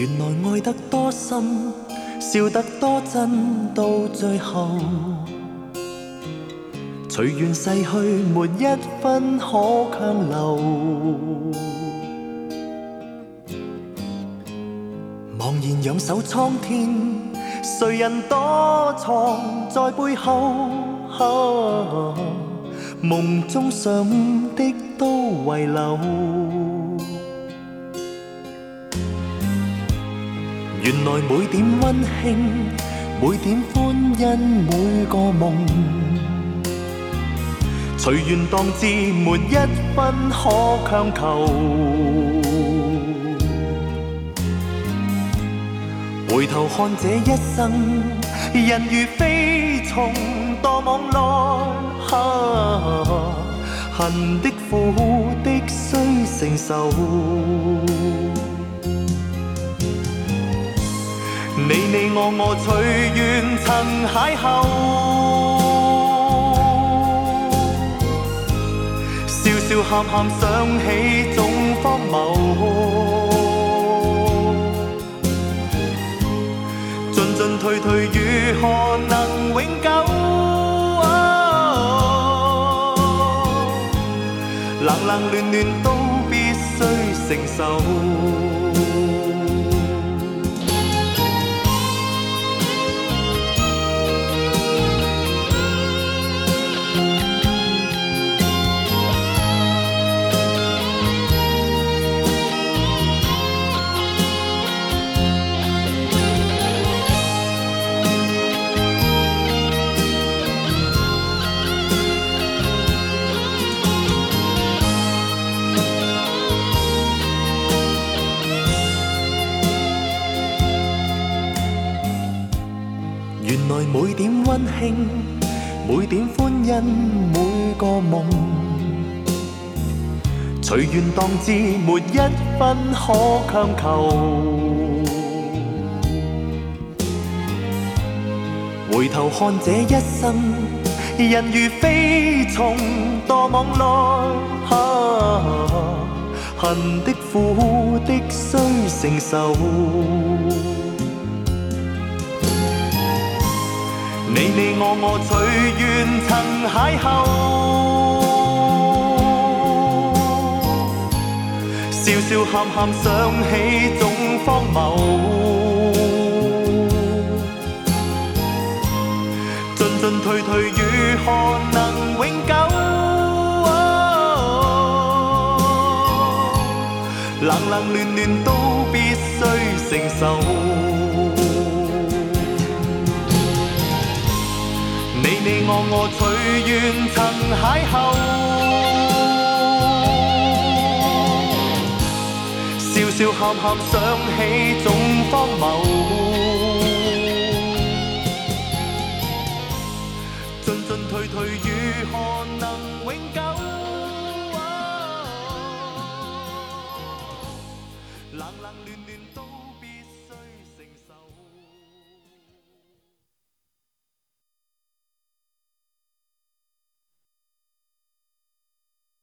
原來愛得多深，笑得多真，到最後隨緣逝去，沒一分可強留。茫然仰首蒼天，誰人躲藏在背後？夢中想的都遺留。原來每點溫馨，每點歡欣，每個夢隨緣當至，沒一分可強求。回頭看這一生，人如飛蟲墮網內，恨的苦的須承受。你我隨緣曾邂逅，笑笑喊喊想起總荒謬，進進退退如何能永久？冷冷暖暖都必須承受。原來每點溫馨，每點歡欣，每個夢隨緣當至，沒一分可強求。回頭看這一生，人如飛蟲墮網內，恨的苦的須承受。你我隨緣曾邂逅，笑笑喊喊想起總荒謬，進進退退如何能永久？冷冷暖暖都必須承受。你我隨緣曾邂逅，笑笑喊喊想起總荒謬，進進退退如何能永久？冷冷暖暖都